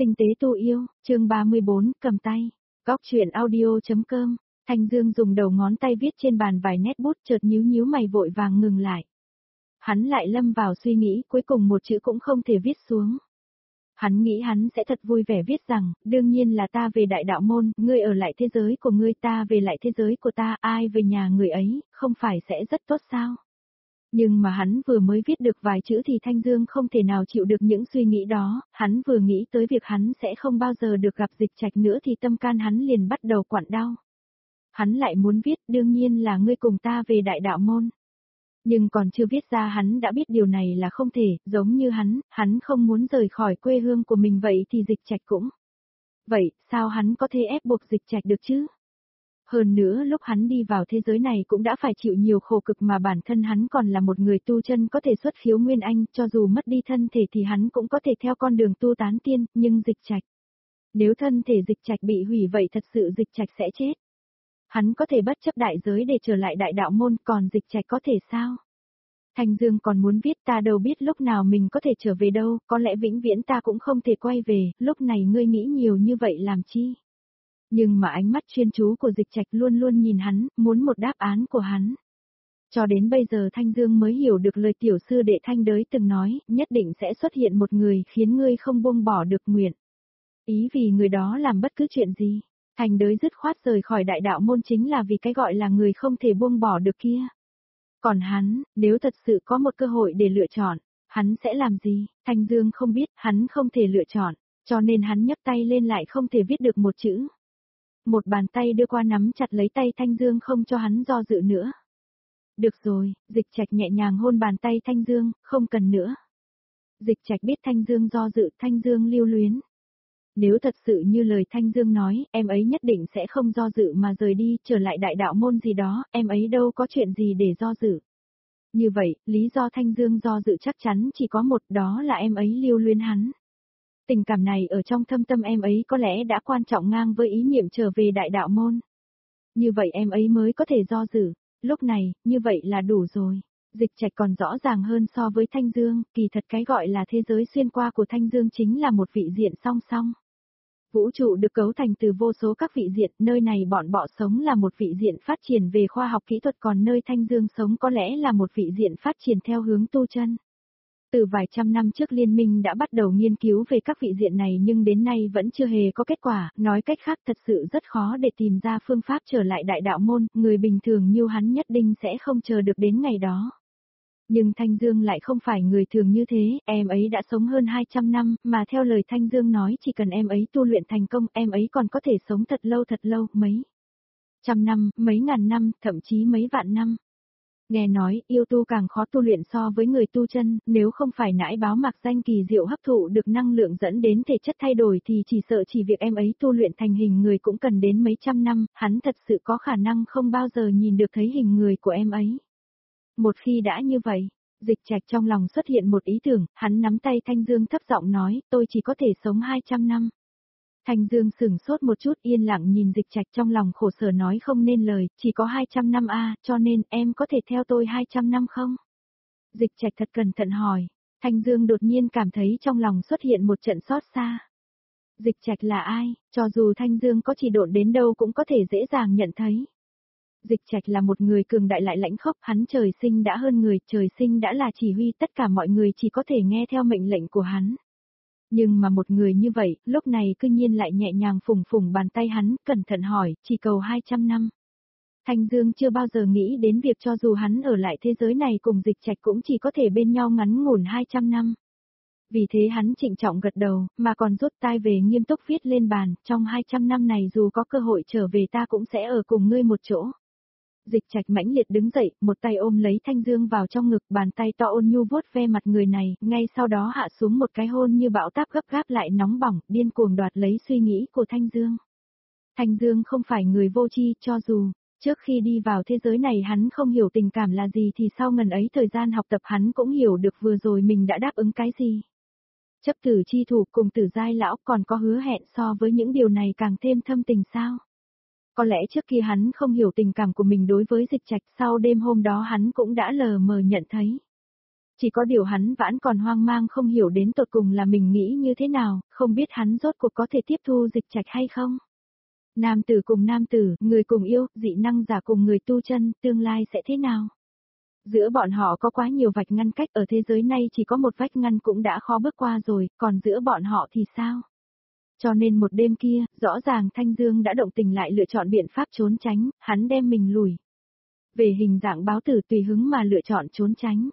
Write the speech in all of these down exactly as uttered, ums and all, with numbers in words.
Tinh tế tu yêu, chương ba mươi bốn, cầm tay. Góc truyện audio.com. Thanh Dương dùng đầu ngón tay viết trên bàn vài nét bút, chợt nhíu nhíu mày vội vàng ngừng lại. Hắn lại lâm vào suy nghĩ, cuối cùng một chữ cũng không thể viết xuống. Hắn nghĩ hắn sẽ thật vui vẻ viết rằng, đương nhiên là ta về đại đạo môn, ngươi ở lại thế giới của ngươi, ta về lại thế giới của ta, ai về nhà người ấy, không phải sẽ rất tốt sao? Nhưng mà hắn vừa mới viết được vài chữ thì Thanh Dương không thể nào chịu được những suy nghĩ đó, hắn vừa nghĩ tới việc hắn sẽ không bao giờ được gặp Dịch Trạch nữa thì tâm can hắn liền bắt đầu quặn đau. Hắn lại muốn viết, đương nhiên là ngươi cùng ta về đại đạo môn. Nhưng còn chưa viết ra hắn đã biết điều này là không thể, giống như hắn, hắn không muốn rời khỏi quê hương của mình vậy thì Dịch Trạch cũng. Vậy, sao hắn có thể ép buộc Dịch Trạch được chứ? Hơn nữa lúc hắn đi vào thế giới này cũng đã phải chịu nhiều khổ cực mà bản thân hắn còn là một người tu chân có thể xuất khiếu nguyên anh, cho dù mất đi thân thể thì hắn cũng có thể theo con đường tu tán tiên, nhưng Dịch Trạch. Nếu thân thể Dịch Trạch bị hủy vậy thật sự Dịch Trạch sẽ chết. Hắn có thể bất chấp đại giới để trở lại đại đạo môn, còn Dịch Trạch có thể sao? Thanh Dương còn muốn viết, ta đâu biết lúc nào mình có thể trở về đâu, có lẽ vĩnh viễn ta cũng không thể quay về, lúc này ngươi nghĩ nhiều như vậy làm chi? Nhưng mà ánh mắt chuyên chú của Dịch Trạch luôn luôn nhìn hắn, muốn một đáp án của hắn. Cho đến bây giờ Thanh Dương mới hiểu được lời tiểu sư đệ Thanh Đới từng nói, nhất định sẽ xuất hiện một người khiến ngươi không buông bỏ được nguyện. Ý vì người đó làm bất cứ chuyện gì. Thanh Đới dứt khoát rời khỏi đại đạo môn chính là vì cái gọi là người không thể buông bỏ được kia. Còn hắn, nếu thật sự có một cơ hội để lựa chọn, hắn sẽ làm gì? Thanh Dương không biết, hắn không thể lựa chọn, cho nên hắn nhấc tay lên lại không thể viết được một chữ. Một bàn tay đưa qua nắm chặt lấy tay Thanh Dương không cho hắn do dự nữa. Được rồi, Dịch Trạch nhẹ nhàng hôn bàn tay Thanh Dương, không cần nữa. Dịch Trạch biết Thanh Dương do dự, Thanh Dương lưu luyến. Nếu thật sự như lời Thanh Dương nói, em ấy nhất định sẽ không do dự mà rời đi, trở lại đại đạo môn gì đó, em ấy đâu có chuyện gì để do dự. Như vậy, lý do Thanh Dương do dự chắc chắn chỉ có một, đó là em ấy lưu luyến hắn. Tình cảm này ở trong thâm tâm em ấy có lẽ đã quan trọng ngang với ý niệm trở về đại đạo môn. Như vậy em ấy mới có thể do dự, lúc này, như vậy là đủ rồi. Dịch Trạch còn rõ ràng hơn so với Thanh Dương, kỳ thật cái gọi là thế giới xuyên qua của Thanh Dương chính là một vị diện song song. Vũ trụ được cấu thành từ vô số các vị diện, nơi này bọn bọ sống là một vị diện phát triển về khoa học kỹ thuật, còn nơi Thanh Dương sống có lẽ là một vị diện phát triển theo hướng tu chân. Từ vài trăm năm trước liên minh đã bắt đầu nghiên cứu về các vị diện này nhưng đến nay vẫn chưa hề có kết quả, nói cách khác thật sự rất khó để tìm ra phương pháp trở lại đại đạo môn, người bình thường như hắn nhất định sẽ không chờ được đến ngày đó. Nhưng Thanh Dương lại không phải người thường như thế, em ấy đã sống hơn hai trăm năm, mà theo lời Thanh Dương nói chỉ cần em ấy tu luyện thành công, em ấy còn có thể sống thật lâu thật lâu, mấy trăm năm, mấy ngàn năm, thậm chí mấy vạn năm. Nghe nói, yêu tu càng khó tu luyện so với người tu chân, nếu không phải nãi báo mạc danh kỳ diệu hấp thụ được năng lượng dẫn đến thể chất thay đổi thì chỉ sợ chỉ việc em ấy tu luyện thành hình người cũng cần đến mấy trăm năm, hắn thật sự có khả năng không bao giờ nhìn được thấy hình người của em ấy. Một khi đã như vậy, Dịch Trạch trong lòng xuất hiện một ý tưởng, hắn nắm tay Thanh Dương thấp giọng nói, tôi chỉ có thể sống hai trăm năm. Thanh Dương sửng sốt một chút yên lặng nhìn Dịch Trạch trong lòng khổ sở nói không nên lời, chỉ có hai trăm năm a, à, cho nên em có thể theo tôi hai trăm năm không? Dịch Trạch thật cẩn thận hỏi, Thanh Dương đột nhiên cảm thấy trong lòng xuất hiện một trận xót xa. Dịch Trạch là ai, cho dù Thanh Dương có chỉ độn đến đâu cũng có thể dễ dàng nhận thấy. Dịch Trạch là một người cường đại lại lãnh khốc, hắn trời sinh đã hơn người, trời sinh đã là chỉ huy, tất cả mọi người chỉ có thể nghe theo mệnh lệnh của hắn. Nhưng mà một người như vậy, lúc này cư nhiên lại nhẹ nhàng phủng phủng bàn tay hắn, cẩn thận hỏi, chỉ cầu hai trăm năm. Thanh Dương chưa bao giờ nghĩ đến việc cho dù hắn ở lại thế giới này cùng Dịch Trạch cũng chỉ có thể bên nhau ngắn ngủn hai trăm năm. Vì thế hắn trịnh trọng gật đầu, mà còn rút tai về nghiêm túc viết lên bàn, trong hai trăm năm này dù có cơ hội trở về ta cũng sẽ ở cùng ngươi một chỗ. Dịch Trạch mãnh liệt đứng dậy, một tay ôm lấy Thanh Dương vào trong ngực, bàn tay to ôn nhu vuốt ve mặt người này, ngay sau đó hạ xuống một cái hôn như bão táp gấp gáp lại nóng bỏng, điên cuồng đoạt lấy suy nghĩ của Thanh Dương. Thanh Dương không phải người vô tri, cho dù trước khi đi vào thế giới này hắn không hiểu tình cảm là gì thì sau ngần ấy thời gian học tập hắn cũng hiểu được vừa rồi mình đã đáp ứng cái gì. Chấp tử chi thủ cùng Tử Giai lão còn có hứa hẹn so với những điều này càng thêm thâm tình sao? Có lẽ trước kia hắn không hiểu tình cảm của mình đối với Dịch Trạch, sau đêm hôm đó hắn cũng đã lờ mờ nhận thấy. Chỉ có điều hắn vẫn còn hoang mang không hiểu đến tột cùng là mình nghĩ như thế nào, không biết hắn rốt cuộc có thể tiếp thu Dịch Trạch hay không. Nam tử cùng nam tử, người cùng yêu, dị năng giả cùng người tu chân, tương lai sẽ thế nào? Giữa bọn họ có quá nhiều vạch ngăn cách, ở thế giới này chỉ có một vách ngăn cũng đã khó bước qua rồi, còn giữa bọn họ thì sao? Cho nên một đêm kia, rõ ràng Thanh Dương đã động tình lại lựa chọn biện pháp trốn tránh, hắn đem mình lùi về hình dạng báo tử tùy hứng mà lựa chọn trốn tránh.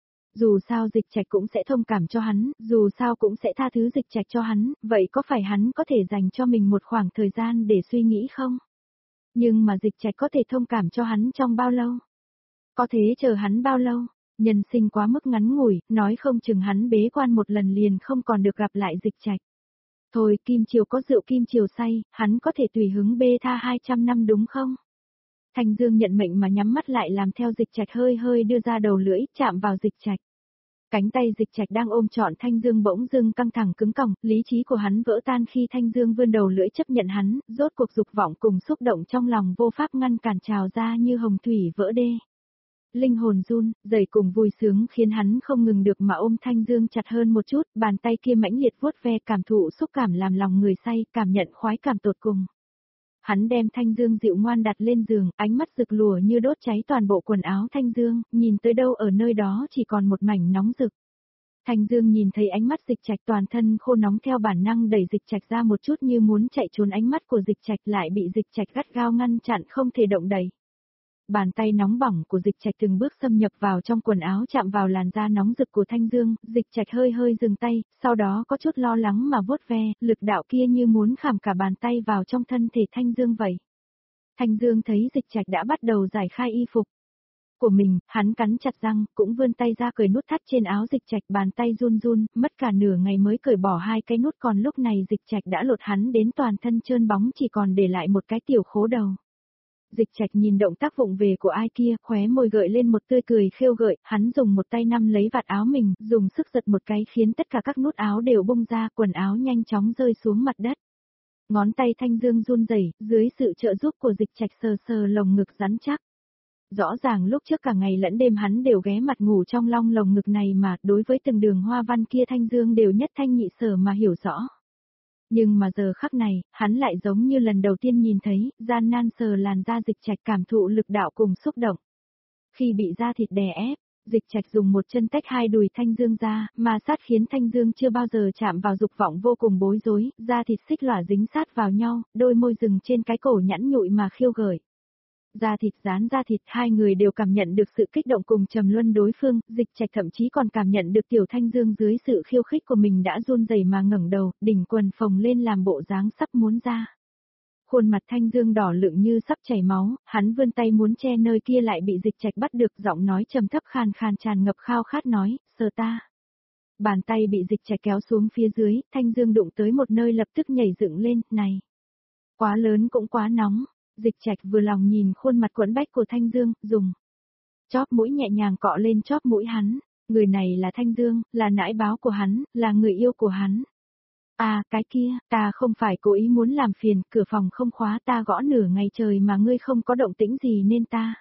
Dù sao Dịch Trạch cũng sẽ thông cảm cho hắn, dù sao cũng sẽ tha thứ Dịch Trạch cho hắn, vậy có phải hắn có thể dành cho mình một khoảng thời gian để suy nghĩ không? Nhưng mà Dịch Trạch có thể thông cảm cho hắn trong bao lâu? Có thế chờ hắn bao lâu? Nhân sinh quá mức ngắn ngủi, nói không chừng hắn bế quan một lần liền không còn được gặp lại Dịch Trạch. Thôi, Kim Triều có rượu Kim Triều say, hắn có thể tùy hứng bê tha hai trăm năm đúng không? Thanh Dương nhận mệnh mà nhắm mắt lại làm theo Dịch Trạch hơi hơi đưa ra đầu lưỡi, chạm vào Dịch Trạch. Cánh tay Dịch Trạch đang ôm trọn Thanh Dương bỗng dưng căng thẳng cứng còng, lý trí của hắn vỡ tan khi Thanh Dương vươn đầu lưỡi chấp nhận hắn, rốt cuộc dục vọng cùng xúc động trong lòng vô pháp ngăn cản trào ra như hồng thủy vỡ đê. Linh hồn run, dày cùng vui sướng khiến hắn không ngừng được mà ôm Thanh Dương chặt hơn một chút, bàn tay kia mãnh liệt vuốt ve cảm thụ xúc cảm làm lòng người say, cảm nhận khoái cảm tột cùng. Hắn đem Thanh Dương dịu ngoan đặt lên giường, ánh mắt rực lùa như đốt cháy toàn bộ quần áo Thanh Dương, nhìn tới đâu ở nơi đó chỉ còn một mảnh nóng rực. Thanh Dương nhìn thấy ánh mắt Dịch Trạch toàn thân khô nóng theo bản năng đẩy Dịch Trạch ra một chút như muốn chạy trốn, ánh mắt của Dịch Trạch lại bị Dịch Trạch gắt gao ngăn chặn không thể động đậy. Bàn tay nóng bỏng của Dịch Trạch từng bước xâm nhập vào trong quần áo chạm vào làn da nóng rực của Thanh Dương, Dịch Trạch hơi hơi dừng tay, sau đó có chút lo lắng mà vuốt ve, lực đạo kia như muốn khảm cả bàn tay vào trong thân thể Thanh Dương vậy. Thanh Dương thấy Dịch Trạch đã bắt đầu giải khai y phục của mình, hắn cắn chặt răng, cũng vươn tay ra cởi nút thắt trên áo Dịch Trạch, bàn tay run run, mất cả nửa ngày mới cởi bỏ hai cái nút, còn lúc này Dịch Trạch đã lột hắn đến toàn thân trơn bóng chỉ còn để lại một cái tiểu khố đầu. Dịch Trạch nhìn động tác vụng về của ai kia, khóe môi gợi lên một tươi cười khêu gợi, hắn dùng một tay nắm lấy vạt áo mình, dùng sức giật một cái khiến tất cả các nút áo đều bung ra, quần áo nhanh chóng rơi xuống mặt đất. Ngón tay Thanh Dương run rẩy, dưới sự trợ giúp của Dịch Trạch sờ sờ lồng ngực rắn chắc. Rõ ràng lúc trước cả ngày lẫn đêm hắn đều ghé mặt ngủ trong long lồng ngực này mà, đối với từng đường hoa văn kia Thanh Dương đều nhất thanh nhị sở mà hiểu rõ. Nhưng mà giờ khắc này, hắn lại giống như lần đầu tiên nhìn thấy, gian nan sờ làn da Dịch Trạch, cảm thụ lực đạo cùng xúc động. Khi bị da thịt đè ép, Dịch Trạch dùng một chân tách hai đùi Thanh Dương ra, mà sát khiến Thanh Dương chưa bao giờ chạm vào, dục vọng vô cùng bối rối, da thịt xích lỏa dính sát vào nhau, đôi môi dừng trên cái cổ nhẵn nhụi mà khiêu gợi. Da thịt dán da thịt, hai người đều cảm nhận được sự kích động cùng trầm luân đối phương, Dịch Trạch thậm chí còn cảm nhận được tiểu Thanh Dương dưới sự khiêu khích của mình đã run rẩy mà ngẩng đầu, đỉnh quần phồng lên làm bộ dáng sắp muốn ra. Khuôn mặt Thanh Dương đỏ lựng như sắp chảy máu, hắn vươn tay muốn che nơi kia lại bị Dịch Trạch bắt được, giọng nói trầm thấp khan khan tràn ngập khao khát nói, sờ ta. Bàn tay bị Dịch Trạch kéo xuống phía dưới, Thanh Dương đụng tới một nơi lập tức nhảy dựng lên, này. Quá lớn cũng quá nóng. Dịch Trạch vừa lòng nhìn khuôn mặt quẫn bách của Thanh Dương, dùng chóp mũi nhẹ nhàng cọ lên chóp mũi hắn, người này là Thanh Dương, là nãi báo của hắn, là người yêu của hắn. À, cái kia, ta không phải cố ý muốn làm phiền, cửa phòng không khóa, ta gõ nửa ngày trời mà ngươi không có động tĩnh gì nên ta.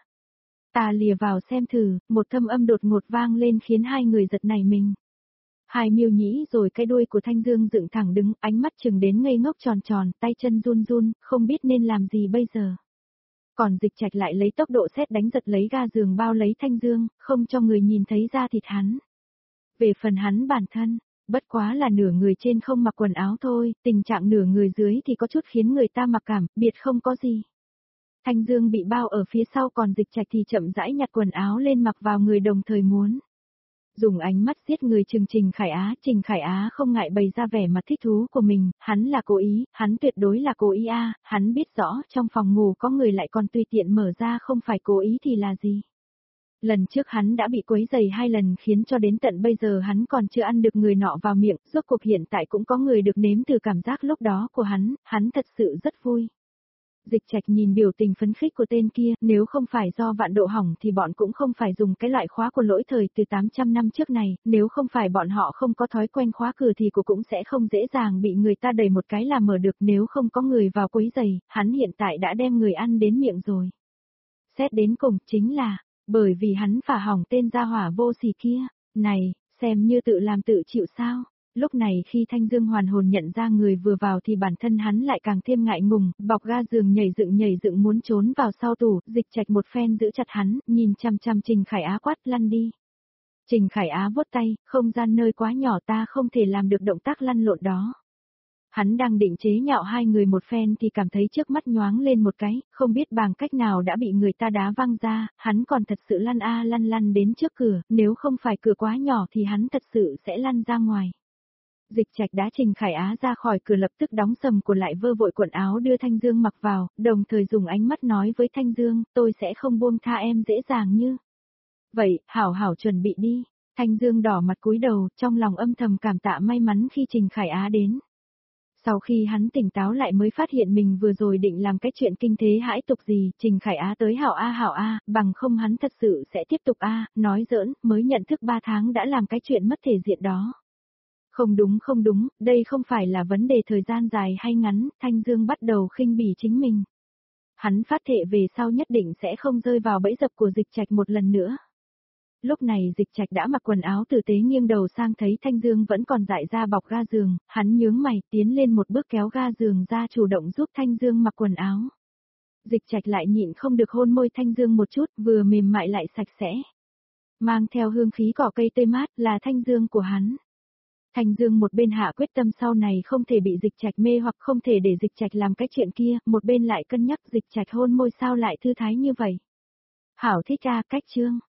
Ta lìa vào xem thử, một thâm âm đột ngột vang lên khiến hai người giật nảy mình. Hai miêu nhĩ rồi cái đuôi của Thanh Dương dựng thẳng đứng, ánh mắt chừng đến ngây ngốc tròn tròn, tay chân run run, không biết nên làm gì bây giờ. Còn Dịch Trạch lại lấy tốc độ sét đánh giật lấy ga giường bao lấy Thanh Dương, không cho người nhìn thấy da thịt hắn. Về phần hắn bản thân, bất quá là nửa người trên không mặc quần áo thôi, tình trạng nửa người dưới thì có chút khiến người ta mặc cảm, biệt không có gì. Thanh Dương bị bao ở phía sau, còn Dịch Trạch thì chậm rãi nhặt quần áo lên mặc vào người, đồng thời muốn dùng ánh mắt giết người chừng Trình Khải Á, Trình Khải Á không ngại bày ra vẻ mặt thích thú của mình, hắn là cố ý, hắn tuyệt đối là cố ý a, à, hắn biết rõ trong phòng ngủ có người lại còn tùy tiện mở ra, không phải cố ý thì là gì. Lần trước hắn đã bị quấy rầy hai lần khiến cho đến tận bây giờ hắn còn chưa ăn được người nọ vào miệng, rốt cuộc hiện tại cũng có người được nếm từ cảm giác lúc đó của hắn, hắn thật sự rất vui. Dịch Trạch nhìn biểu tình phấn khích của tên kia, nếu không phải do vạn độ hỏng thì bọn cũng không phải dùng cái loại khóa của lỗi thời từ tám trăm năm trước này, nếu không phải bọn họ không có thói quen khóa cửa thì cô cũng sẽ không dễ dàng bị người ta đẩy một cái là mở được, nếu không có người vào quấy giày, hắn hiện tại đã đem người ăn đến miệng rồi. Xét đến cùng chính là, bởi vì hắn phá hỏng tên gia hỏa vô sỉ kia. Này, xem như tự làm tự chịu sao? Lúc này khi Thanh Dương hoàn hồn nhận ra người vừa vào thì bản thân hắn lại càng thêm ngại ngùng, bọc ga giường nhảy dựng nhảy dựng muốn trốn vào sau tủ, Dịch Trạch một phen giữ chặt hắn, nhìn chằm chằm Trình Khải Á quát lăn đi. Trình Khải Á vuốt tay, không gian nơi quá nhỏ ta không thể làm được động tác lăn lộn đó. Hắn đang định chế nhạo hai người một phen thì cảm thấy trước mắt nhoáng lên một cái, không biết bằng cách nào đã bị người ta đá văng ra, hắn còn thật sự lăn a lăn lăn đến trước cửa, nếu không phải cửa quá nhỏ thì hắn thật sự sẽ lăn ra ngoài. Dịch Trạch đá Trình Khải Á ra khỏi cửa lập tức đóng sầm của lại vơ vội quần áo đưa Thanh Dương mặc vào, đồng thời dùng ánh mắt nói với Thanh Dương, tôi sẽ không buông tha em dễ dàng như. Vậy, hảo hảo chuẩn bị đi. Thanh Dương đỏ mặt cúi đầu, trong lòng âm thầm cảm tạ may mắn khi Trình Khải Á đến. Sau khi hắn tỉnh táo lại mới phát hiện mình vừa rồi định làm cái chuyện kinh thế hãi tục gì, Trình Khải Á tới hảo a hảo a, bằng không hắn thật sự sẽ tiếp tục a, nói giỡn, mới nhận thức ba tháng đã làm cái chuyện mất thể diện đó. Không đúng không đúng, đây không phải là vấn đề thời gian dài hay ngắn, Thanh Dương bắt đầu khinh bỉ chính mình. Hắn phát thệ về sau nhất định sẽ không rơi vào bẫy dập của Dịch Trạch một lần nữa. Lúc này Dịch Trạch đã mặc quần áo tử tế nghiêng đầu sang thấy Thanh Dương vẫn còn dại ra bọc ga giường, hắn nhướng mày tiến lên một bước kéo ga giường ra chủ động giúp Thanh Dương mặc quần áo. Dịch Trạch lại nhịn không được hôn môi Thanh Dương một chút, vừa mềm mại lại sạch sẽ. Mang theo hương khí cỏ cây tươi mát là Thanh Dương của hắn. Thanh Dương một bên hạ quyết tâm sau này không thể bị Dịch Trạch mê hoặc không thể để Dịch Trạch làm cái chuyện kia, một bên lại cân nhắc Dịch Trạch hôn môi sao lại thư thái như vậy. Hảo thích a cách chương.